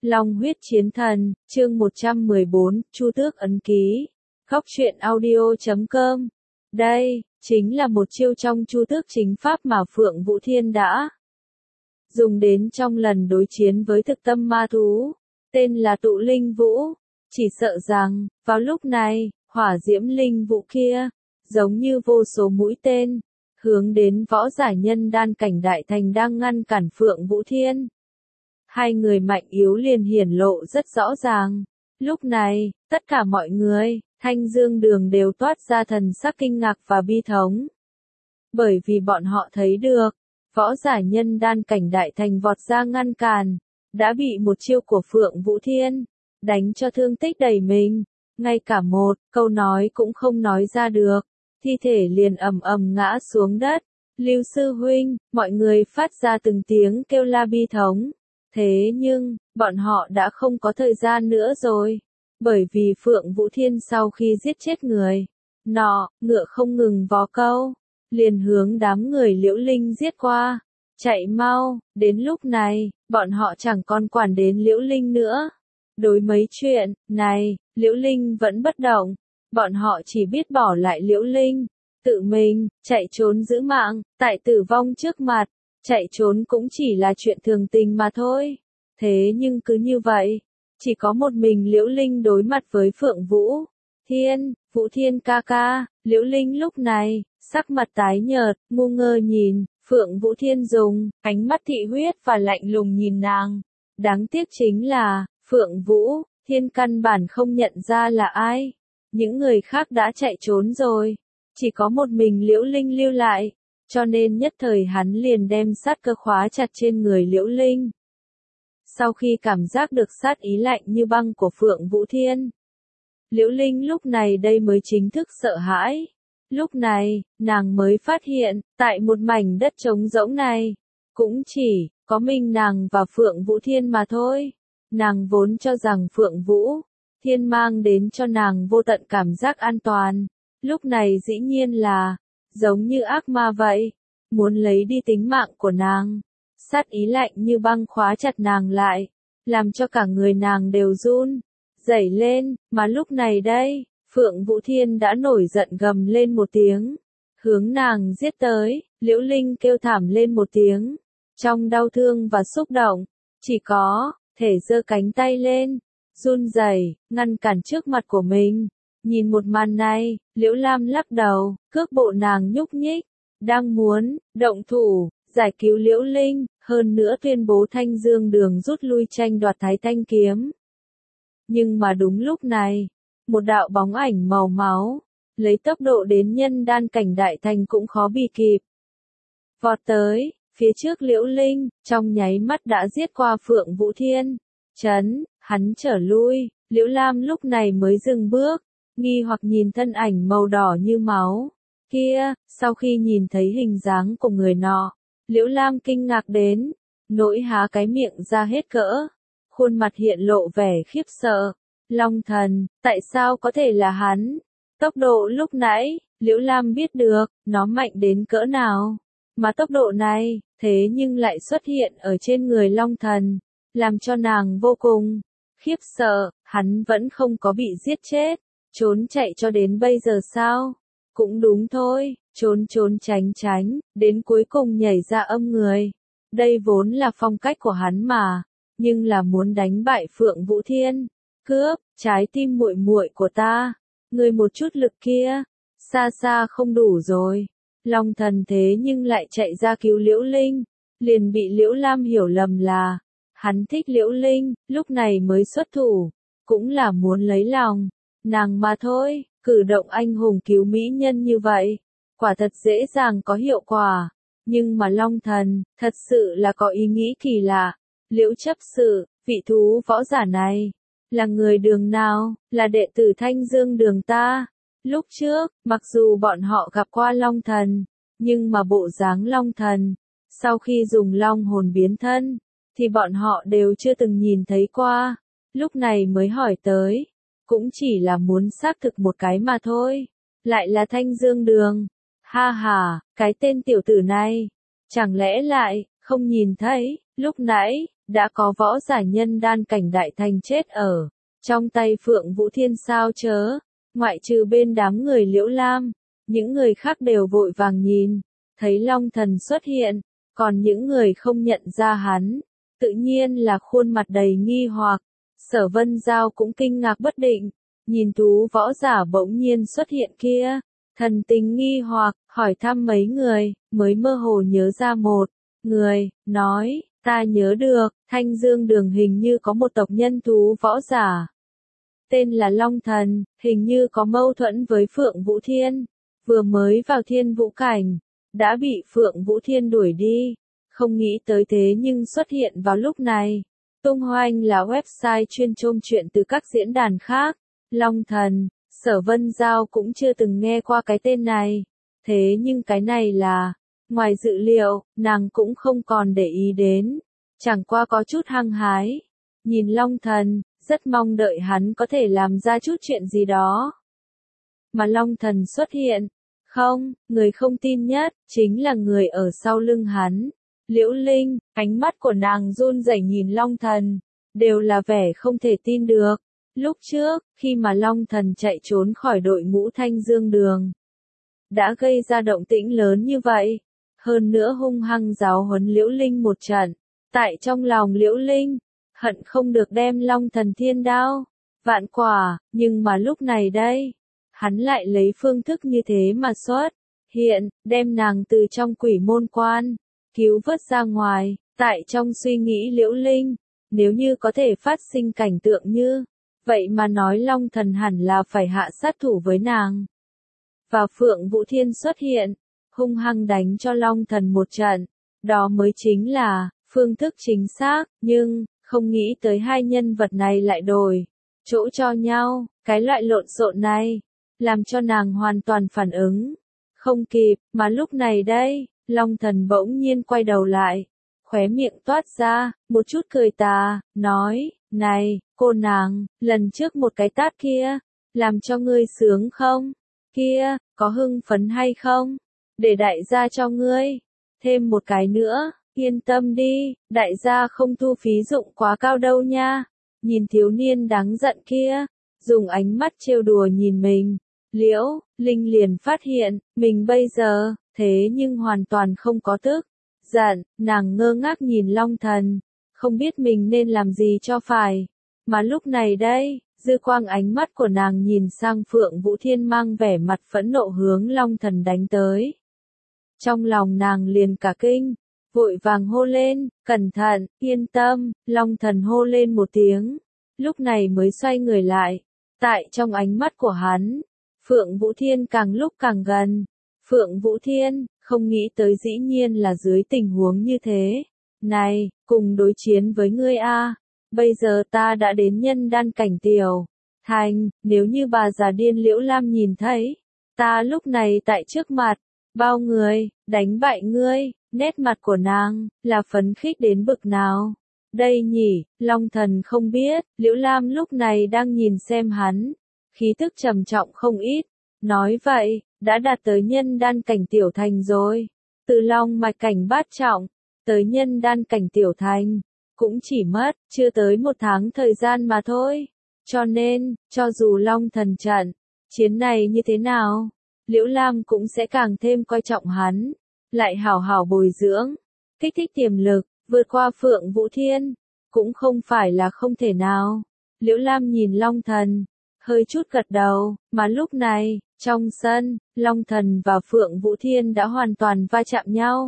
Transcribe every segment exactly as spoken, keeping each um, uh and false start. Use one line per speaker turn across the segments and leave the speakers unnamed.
Long huyết chiến thần, chương một trăm mười bốn, Chu Tước ấn ký. Góc truyện audio chấm com. Đây, chính là một chiêu trong Chu Tước chính pháp mà Phượng Vũ Thiên đã dùng đến trong lần đối chiến với thực tâm ma thú, tên là Tụ Linh Vũ. Chỉ sợ rằng, vào lúc này, hỏa diễm linh vũ kia, giống như vô số mũi tên, hướng đến võ giả nhân đan cảnh đại thành đang ngăn cản Phượng Vũ Thiên. Hai người mạnh yếu liền hiển lộ rất rõ ràng. Lúc này, tất cả mọi người, Thanh Dương Đường đều toát ra thần sắc kinh ngạc và bi thống. Bởi vì bọn họ thấy được, võ giả nhân đan cảnh đại thành vọt ra ngăn cản, đã bị một chiêu của Phượng Vũ Thiên đánh cho thương tích đầy mình, ngay cả một câu nói cũng không nói ra được, thi thể liền ầm ầm ngã xuống đất. Lưu sư huynh, mọi người phát ra từng tiếng kêu la bi thống. Thế nhưng, bọn họ đã không có thời gian nữa rồi, bởi vì Phượng Vũ Thiên sau khi giết chết người nọ, ngựa không ngừng vó câu, liền hướng đám người Liễu Linh giết qua. Chạy mau, đến lúc này, bọn họ chẳng còn quản đến Liễu Linh nữa. Đối mấy chuyện này, Liễu Linh vẫn bất động, bọn họ chỉ biết bỏ lại Liễu Linh, tự mình chạy trốn giữ mạng, tại tử vong trước mặt. Chạy trốn cũng chỉ là chuyện thường tình mà thôi. Thế nhưng cứ như vậy, chỉ có một mình Liễu Linh đối mặt với Phượng Vũ Thiên. Vũ Thiên ca ca, Liễu Linh lúc này, sắc mặt tái nhợt, ngu ngơ nhìn Phượng Vũ Thiên dùng ánh mắt thị huyết và lạnh lùng nhìn nàng. Đáng tiếc chính là, Phượng Vũ Thiên căn bản không nhận ra là ai. Những người khác đã chạy trốn rồi, chỉ có một mình Liễu Linh lưu lại. Cho nên nhất thời hắn liền đem sát cơ khóa chặt trên người Liễu Linh. Sau khi cảm giác được sát ý lạnh như băng của Phượng Vũ Thiên, Liễu Linh lúc này đây mới chính thức sợ hãi. Lúc này, nàng mới phát hiện, tại một mảnh đất trống rỗng này, cũng chỉ có mình nàng và Phượng Vũ Thiên mà thôi. Nàng vốn cho rằng Phượng Vũ Thiên mang đến cho nàng vô tận cảm giác an toàn. Lúc này dĩ nhiên là giống như ác ma vậy, muốn lấy đi tính mạng của nàng. Sát ý lạnh như băng khóa chặt nàng lại, làm cho cả người nàng đều run rẩy lên, mà lúc này đây, Phượng Vũ Thiên đã nổi giận gầm lên một tiếng, hướng nàng giết tới. Liễu Linh kêu thảm lên một tiếng, trong đau thương và xúc động, chỉ có thể giơ cánh tay lên, run rẩy, ngăn cản trước mặt của mình. Nhìn một màn này, Liễu Lam lắc đầu, cước bộ nàng nhúc nhích, đang muốn động thủ giải cứu Liễu Linh, hơn nữa tuyên bố Thanh Dương Đường rút lui tranh đoạt Thái Thanh kiếm. Nhưng mà đúng lúc này, một đạo bóng ảnh màu máu, lấy tốc độ đến nhân đan cảnh đại thành cũng khó bị kịp, vọt tới phía trước Liễu Linh, trong nháy mắt đã giết qua Phượng Vũ Thiên. Chấn, hắn trở lui, Liễu Lam lúc này mới dừng bước, nghi hoặc nhìn thân ảnh màu đỏ như máu kia. Sau khi nhìn thấy hình dáng của người nọ, Liễu Lam kinh ngạc đến nỗi há cái miệng ra hết cỡ, khuôn mặt hiện lộ vẻ khiếp sợ. Long thần, tại sao có thể là hắn? Tốc độ lúc nãy, Liễu Lam biết được nó mạnh đến cỡ nào, mà tốc độ này, thế nhưng lại xuất hiện ở trên người Long thần, làm cho nàng vô cùng khiếp sợ. Hắn vẫn không có bị giết chết, trốn chạy cho đến bây giờ sao? Cũng đúng thôi, trốn trốn tránh tránh, đến cuối cùng nhảy ra âm người. Đây vốn là phong cách của hắn mà, nhưng là muốn đánh bại Phượng Vũ Thiên, cướp trái tim muội muội của ta, người một chút lực kia, xa xa không đủ rồi. Long thần thế nhưng lại chạy ra cứu Liễu Linh, liền bị Liễu Lam hiểu lầm là hắn thích Liễu Linh, lúc này mới xuất thủ, cũng là muốn lấy lòng nàng mà thôi. Cử động anh hùng cứu mỹ nhân như vậy, quả thật dễ dàng có hiệu quả, nhưng mà Long thần, thật sự là có ý nghĩ kỳ lạ. Liễu chấp sự, vị thú võ giả này, là người đường nào? Là đệ tử Thanh Dương Đường ta. Lúc trước, mặc dù bọn họ gặp qua Long thần, nhưng mà bộ dáng Long thần, sau khi dùng Long hồn biến thân, thì bọn họ đều chưa từng nhìn thấy qua. Lúc này mới hỏi tới, cũng chỉ là muốn xác thực một cái mà thôi. Lại là Thanh Dương Đường. Ha ha, cái tên tiểu tử này, chẳng lẽ lại không nhìn thấy Lúc nãy, đã có võ giả nhân đan cảnh đại thành chết ở trong tay Phượng Vũ Thiên sao chớ, ngoại trừ bên đám người Liễu Lam, những người khác đều vội vàng nhìn, thấy Long Thần xuất hiện, còn những người không nhận ra hắn, tự nhiên là khuôn mặt đầy nghi hoặc. Sở Vân Giao cũng kinh ngạc bất định, nhìn thú võ giả bỗng nhiên xuất hiện kia, thần tình nghi hoặc, hỏi thăm mấy người, mới mơ hồ nhớ ra một người, nói, ta nhớ được, Thanh Dương Đường hình như có một tộc nhân thú võ giả. Tên là Long Thần, hình như có mâu thuẫn với Phượng Vũ Thiên, vừa mới vào Thiên Vũ Cảnh, đã bị Phượng Vũ Thiên đuổi đi, không nghĩ tới thế nhưng xuất hiện vào lúc này. Tung Hoành là website chuyên chôm chuyện từ các diễn đàn khác, Long Thần, Sở Vân Giao cũng chưa từng nghe qua cái tên này, thế nhưng cái này là, ngoài dự liệu, nàng cũng không còn để ý đến, chẳng qua có chút hăng hái, nhìn Long Thần, rất mong đợi hắn có thể làm ra chút chuyện gì đó. Mà Long Thần xuất hiện, không, người không tin nhất, chính là người ở sau lưng hắn. Liễu Linh, ánh mắt của nàng run rẩy nhìn Long Thần, đều là vẻ không thể tin được. Lúc trước, khi mà Long Thần chạy trốn khỏi đội ngũ Thanh Dương Đường, đã gây ra động tĩnh lớn như vậy, hơn nữa hung hăng giáo huấn Liễu Linh một trận, tại trong lòng Liễu Linh, hận không được đem Long Thần thiên đao, vạn quả, nhưng mà lúc này đây, hắn lại lấy phương thức như thế mà xuất hiện, đem nàng từ trong quỷ môn quan cứu vớt ra ngoài. Tại trong suy nghĩ Liễu Linh, nếu như có thể phát sinh cảnh tượng như vậy mà nói Long Thần hẳn là phải hạ sát thủ với nàng. Và Phượng Vũ Thiên xuất hiện, hung hăng đánh cho Long Thần một trận, đó mới chính là phương thức chính xác, nhưng không nghĩ tới hai nhân vật này lại đổi chỗ cho nhau, cái loại lộn xộn này làm cho nàng hoàn toàn phản ứng không kịp, mà lúc này đây, Long Thần bỗng nhiên quay đầu lại, khóe miệng toát ra một chút cười tà, nói, này, cô nàng, lần trước một cái tát kia, làm cho ngươi sướng không? Kia, có hưng phấn hay không? Để đại gia cho ngươi, thêm một cái nữa, yên tâm đi, đại gia không thu phí dụng quá cao đâu nha. Nhìn thiếu niên đáng giận kia, dùng ánh mắt trêu đùa nhìn mình, Liễu Linh liền phát hiện, mình bây giờ, thế nhưng hoàn toàn không có tức giận, nàng ngơ ngác nhìn Long Thần, không biết mình nên làm gì cho phải. Mà lúc này đây, dư quang ánh mắt của nàng nhìn sang Phượng Vũ Thiên mang vẻ mặt phẫn nộ hướng Long Thần đánh tới. Trong lòng nàng liền cả kinh, vội vàng hô lên, cẩn thận, yên tâm, Long Thần hô lên một tiếng, lúc này mới xoay người lại. Tại trong ánh mắt của hắn, Phượng Vũ Thiên càng lúc càng gần. Phượng Vũ Thiên, không nghĩ tới dĩ nhiên là dưới tình huống như thế. Này, cùng đối chiến với ngươi a, bây giờ ta đã đến nhân đan cảnh tiểu thành, nếu như bà già điên Liễu Lam nhìn thấy, ta lúc này tại trước mặt, bao người, đánh bại ngươi, nét mặt của nàng, là phấn khích đến bực nào. Đây nhỉ, Long Thần không biết, Liễu Lam lúc này đang nhìn xem hắn, khí tức trầm trọng không ít, nói vậy, đã đạt tới nhân đan cảnh tiểu thành rồi, từ long mạch cảnh bát trọng, tới nhân đan cảnh tiểu thành, cũng chỉ mất, chưa tới một tháng thời gian mà thôi, cho nên, cho dù Long Thần trận, chiến này như thế nào, Liễu Lam cũng sẽ càng thêm coi trọng hắn, lại hảo hảo bồi dưỡng, kích thích tiềm lực, vượt qua Phượng Vũ Thiên, cũng không phải là không thể nào. Liễu Lam nhìn Long Thần, hơi chút gật đầu, mà lúc này, trong sân, Long Thần và Phượng Vũ Thiên đã hoàn toàn va chạm nhau.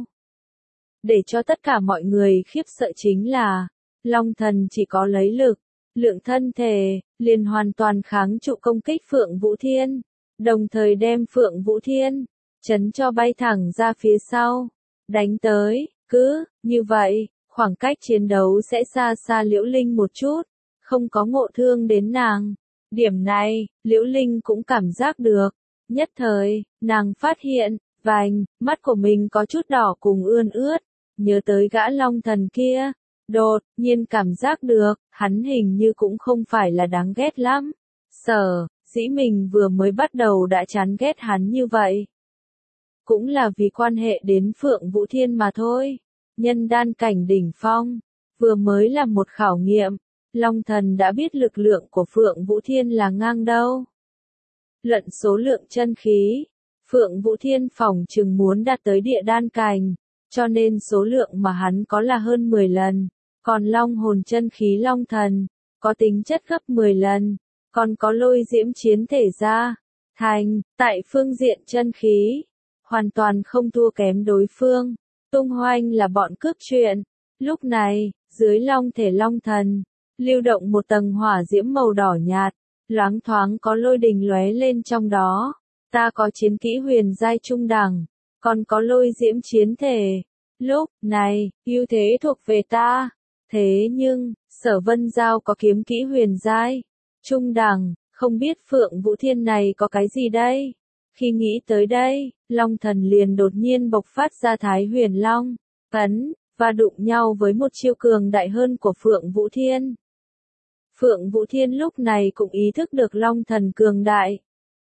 Để cho tất cả mọi người khiếp sợ chính là, Long Thần chỉ có lấy lực, lượng thân thể, liền hoàn toàn kháng trụ công kích Phượng Vũ Thiên, đồng thời đem Phượng Vũ Thiên chấn cho bay thẳng ra phía sau, đánh tới, cứ như vậy, khoảng cách chiến đấu sẽ xa xa Liễu Linh một chút, không có ngộ thương đến nàng. Điểm này, Liễu Linh cũng cảm giác được. Nhất thời, nàng phát hiện, vành, mắt của mình có chút đỏ cùng ươn ướt, nhớ tới gã Long Thần kia, đột nhiên cảm giác được, hắn hình như cũng không phải là đáng ghét lắm. Sở dĩ mình vừa mới bắt đầu đã chán ghét hắn như vậy, cũng là vì quan hệ đến Phượng Vũ Thiên mà thôi. nhân đan cảnh đỉnh phong, vừa mới làm một khảo nghiệm, Long Thần đã biết lực lượng của Phượng Vũ Thiên là ngang đâu. Luận số lượng chân khí, Phượng Vũ Thiên phỏng chừng muốn đạt tới địa đan cảnh, cho nên số lượng mà hắn có là hơn mười lần, còn long hồn chân khí Long Thần, có tính chất gấp mười lần, còn có lôi diễm chiến thể ra, thành, tại phương diện chân khí, hoàn toàn không thua kém đối phương, tung hoành là bọn cướp chuyện. Lúc này, dưới long thể Long Thần, lưu động một tầng hỏa diễm màu đỏ nhạt, loáng thoáng có lôi đình lóe lên trong đó. Ta có chiến kỹ huyền giai trung đẳng, còn có lôi diễm chiến thể. Lúc này, ưu thế thuộc về ta. Thế nhưng, Sở Vân Giao có kiếm kỹ huyền giai trung đẳng, không biết Phượng Vũ Thiên này có cái gì đây? Khi nghĩ tới đây, Long Thần liền đột nhiên bộc phát ra Thái Huyền Long ấn, và đụng nhau với một chiêu cường đại hơn của Phượng Vũ Thiên. Phượng Vũ Thiên lúc này cũng ý thức được Long Thần cường đại.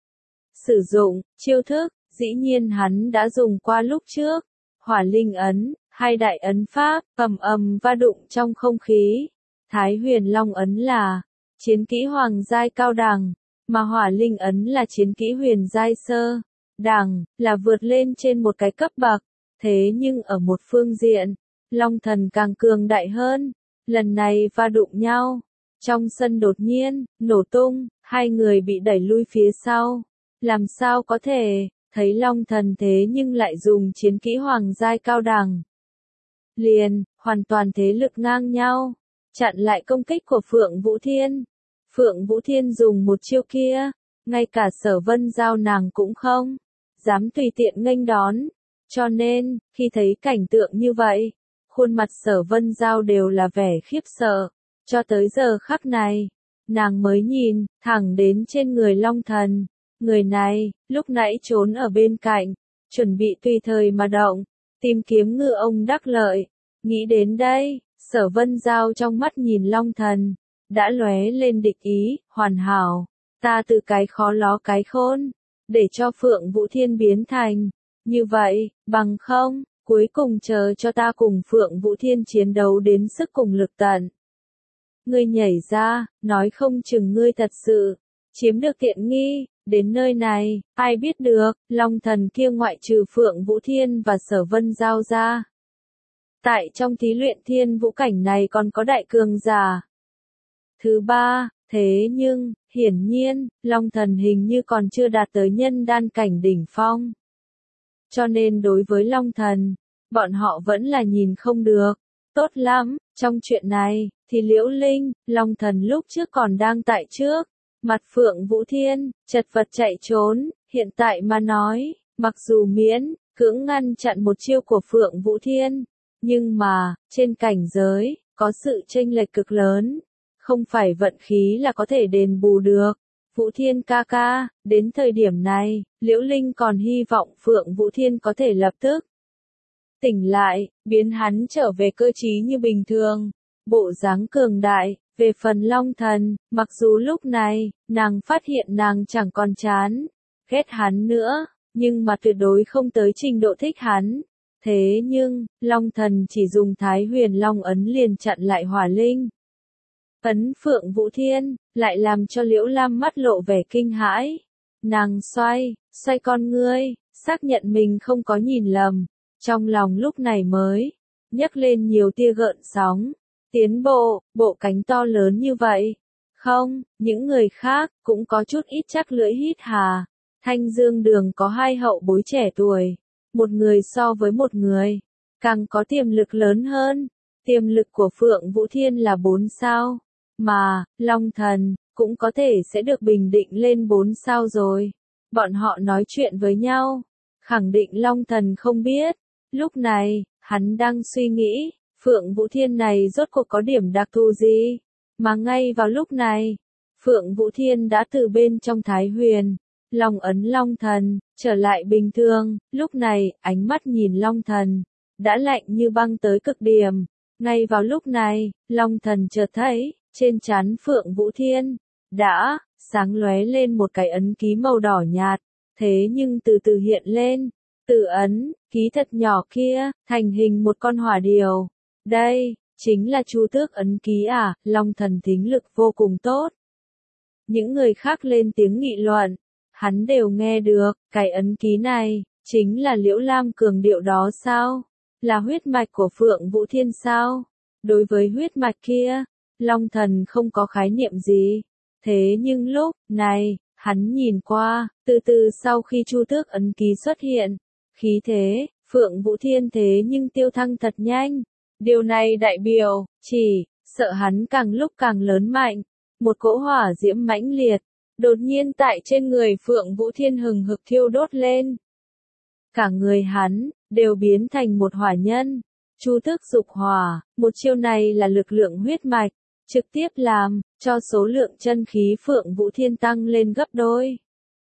Sử dụng chiêu thức, dĩ nhiên hắn đã dùng qua lúc trước. Hỏa Linh ấn, hai đại ấn pháp, ầm ầm va đụng trong không khí. Thái Huyền Long ấn là chiến kỹ hoàng giai cao đẳng, mà Hỏa Linh ấn là chiến kỹ huyền giai sơ đẳng, là vượt lên trên một cái cấp bậc. Thế nhưng ở một phương diện, Long Thần càng cường đại hơn. Lần này va đụng nhau, trong sân đột nhiên nổ tung, hai người bị đẩy lui phía sau. Làm sao có thể, thấy Long Thần thế nhưng lại dùng chiến kỹ hoàng giai cao đẳng. Liền, hoàn toàn thế lực ngang nhau, chặn lại công kích của Phượng Vũ Thiên. Phượng Vũ Thiên dùng một chiêu kia, ngay cả Sở Vân Giao nàng cũng không dám tùy tiện nghênh đón. Cho nên, khi thấy cảnh tượng như vậy, khuôn mặt Sở Vân Giao đều là vẻ khiếp sợ. Cho tới giờ khắc này, nàng mới nhìn thẳng đến trên người Long Thần. Người này, lúc nãy trốn ở bên cạnh, chuẩn bị tùy thời mà động, tìm kiếm ngư ông đắc lợi. Nghĩ đến đây, Sở Vân Giao trong mắt nhìn Long Thần, đã lóe lên địch ý, hoàn hảo. Ta từ cái khó ló cái khôn, để cho Phượng Vũ Thiên biến thành như vậy, bằng không, cuối cùng chờ cho ta cùng Phượng Vũ Thiên chiến đấu đến sức cùng lực tận. Ngươi nhảy ra, nói không chừng ngươi thật sự chiếm được tiện nghi. Đến nơi này, ai biết được, Long Thần kia ngoại trừ Phượng Vũ Thiên và Sở Vân Giao ra. Tại trong thí luyện thiên vũ cảnh này còn có đại cường giả. Thứ ba, thế nhưng, hiển nhiên, Long Thần hình như còn chưa đạt tới nhân đan cảnh đỉnh phong. Cho nên đối với Long Thần, bọn họ vẫn là nhìn không được. Tốt lắm, trong chuyện này, thì Liễu Linh, Long Thần lúc trước còn đang tại trước. Mặt Phượng Vũ Thiên, chật vật chạy trốn, hiện tại mà nói, mặc dù miễn, cưỡng ngăn chặn một chiêu của Phượng Vũ Thiên, nhưng mà, trên cảnh giới, có sự chênh lệch cực lớn, không phải vận khí là có thể đền bù được. Vũ Thiên ca ca, đến thời điểm này, Liễu Linh còn hy vọng Phượng Vũ Thiên có thể lập tức tỉnh lại, biến hắn trở về cơ trí như bình thường, bộ dáng cường đại. Về phần Long Thần, mặc dù lúc này, nàng phát hiện nàng chẳng còn chán, ghét hắn nữa, nhưng mà tuyệt đối không tới trình độ thích hắn. Thế nhưng, Long Thần chỉ dùng Thái Huyền Long ấn liền chặn lại Hỏa Linh ấn Phượng Vũ Thiên, lại làm cho Liễu Lam mắt lộ vẻ kinh hãi. Nàng xoay, xoay con ngươi, xác nhận mình không có nhìn lầm, trong lòng lúc này mới nhấc lên nhiều tia gợn sóng. Tiến bộ, bộ cánh to lớn như vậy. Không, những người khác cũng có chút ít chắc lưỡi hít hà. Thanh Dương Đường có hai hậu bối trẻ tuổi, một người so với một người, càng có tiềm lực lớn hơn. Tiềm lực của Phượng Vũ Thiên là bốn sao, mà Long Thần cũng có thể sẽ được bình định lên bốn sao rồi. Bọn họ nói chuyện với nhau, khẳng định Long Thần không biết. Lúc này, hắn đang suy nghĩ, Phượng Vũ Thiên này rốt cuộc có điểm đặc thù gì? Mà ngay vào lúc này, Phượng Vũ Thiên đã từ bên trong Thái Huyền Long ấn Long Thần trở lại bình thường. Lúc này, ánh mắt nhìn Long Thần đã lạnh như băng tới cực điểm. Ngay vào lúc này, Long Thần chợt thấy trên trán Phượng Vũ Thiên đã sáng lóe lên một cái ấn ký màu đỏ nhạt, thế nhưng từ từ hiện lên, Tự ấn, ký thật nhỏ kia, thành hình một con hỏa điều. Đây, chính là Chu Tước ấn ký à, Long Thần thính lực vô cùng tốt. Những người khác lên tiếng nghị luận, hắn đều nghe được, cái ấn ký này, chính là Liễu Lam cường điệu đó sao? Là huyết mạch của Phượng Vũ Thiên sao? Đối với huyết mạch kia, Long Thần không có khái niệm gì. Thế nhưng lúc này, hắn nhìn qua, từ từ sau khi Chu Tước ấn ký xuất hiện, khí thế, Phượng Vũ Thiên thế nhưng tiêu thăng thật nhanh. Điều này đại biểu, chỉ, sợ hắn càng lúc càng lớn mạnh. Một cỗ hỏa diễm mãnh liệt, đột nhiên tại trên người Phượng Vũ Thiên hừng hực thiêu đốt lên. Cả người hắn, đều biến thành một hỏa nhân. Chu Tước dục hỏa, một chiêu này là lực lượng huyết mạch, trực tiếp làm, cho số lượng chân khí Phượng Vũ Thiên tăng lên gấp đôi.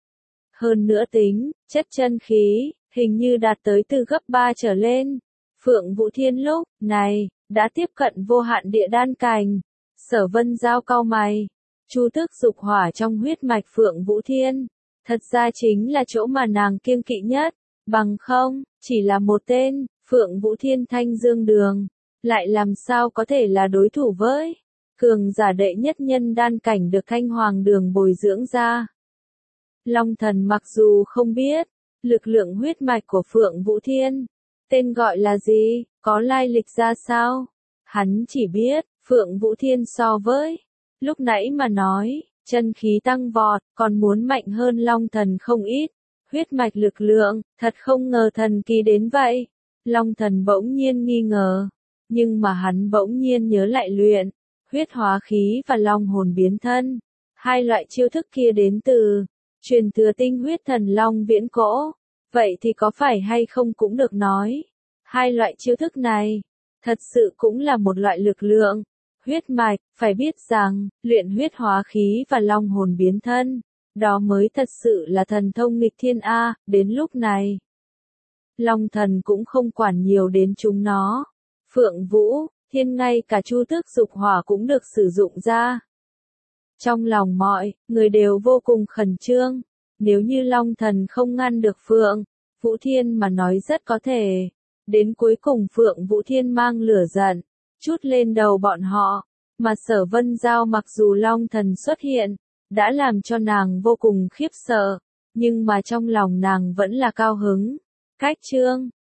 Hơn nữa tính, chất chân khí, hình như đạt tới từ gấp ba trở lên. Phượng Vũ Thiên lúc này, đã tiếp cận vô hạn địa đan cảnh. Sở Vân Giao cau mày. Chu Tước dục hỏa trong huyết mạch Phượng Vũ Thiên, thật ra chính là chỗ mà nàng kiêng kỵ nhất. Bằng không, chỉ là một tên, Phượng Vũ Thiên Thanh Dương Đường, lại làm sao có thể là đối thủ với cường giả đệ nhất nhân đan cảnh được Thanh Hoàng Đường bồi dưỡng ra. Long Thần mặc dù không biết, lực lượng huyết mạch của Phượng Vũ Thiên, tên gọi là gì, có lai lịch ra sao, hắn chỉ biết, Phượng Vũ Thiên so với, lúc nãy mà nói, chân khí tăng vọt, còn muốn mạnh hơn Long Thần không ít. Huyết mạch lực lượng, thật không ngờ thần kỳ đến vậy. Long Thần bỗng nhiên nghi ngờ, nhưng mà hắn bỗng nhiên nhớ lại luyện, huyết hóa khí và long hồn biến thân. Hai loại chiêu thức kia đến từ, truyền thừa tinh huyết thần long viễn cổ. Vậy thì có phải hay không cũng được nói. Hai loại chiêu thức này, thật sự cũng là một loại lực lượng. Huyết mạch, phải biết rằng, luyện huyết hóa khí và long hồn biến thân. Đó mới thật sự là thần thông nghịch thiên A, đến lúc này. Long Thần cũng không quản nhiều đến chúng nó. Phượng Vũ, Thiên ngay cả Chu Tước dục hỏa cũng được sử dụng ra. Trong lòng mọi người đều vô cùng khẩn trương. Nếu như Long Thần không ngăn được Phượng Vũ Thiên mà nói rất có thể. Đến cuối cùng Phượng Vũ Thiên mang lửa giận, chút lên đầu bọn họ. Mà Sở Vân Giao mặc dù Long Thần xuất hiện, đã làm cho nàng vô cùng khiếp sợ, nhưng mà trong lòng nàng vẫn là cao hứng. Cách chương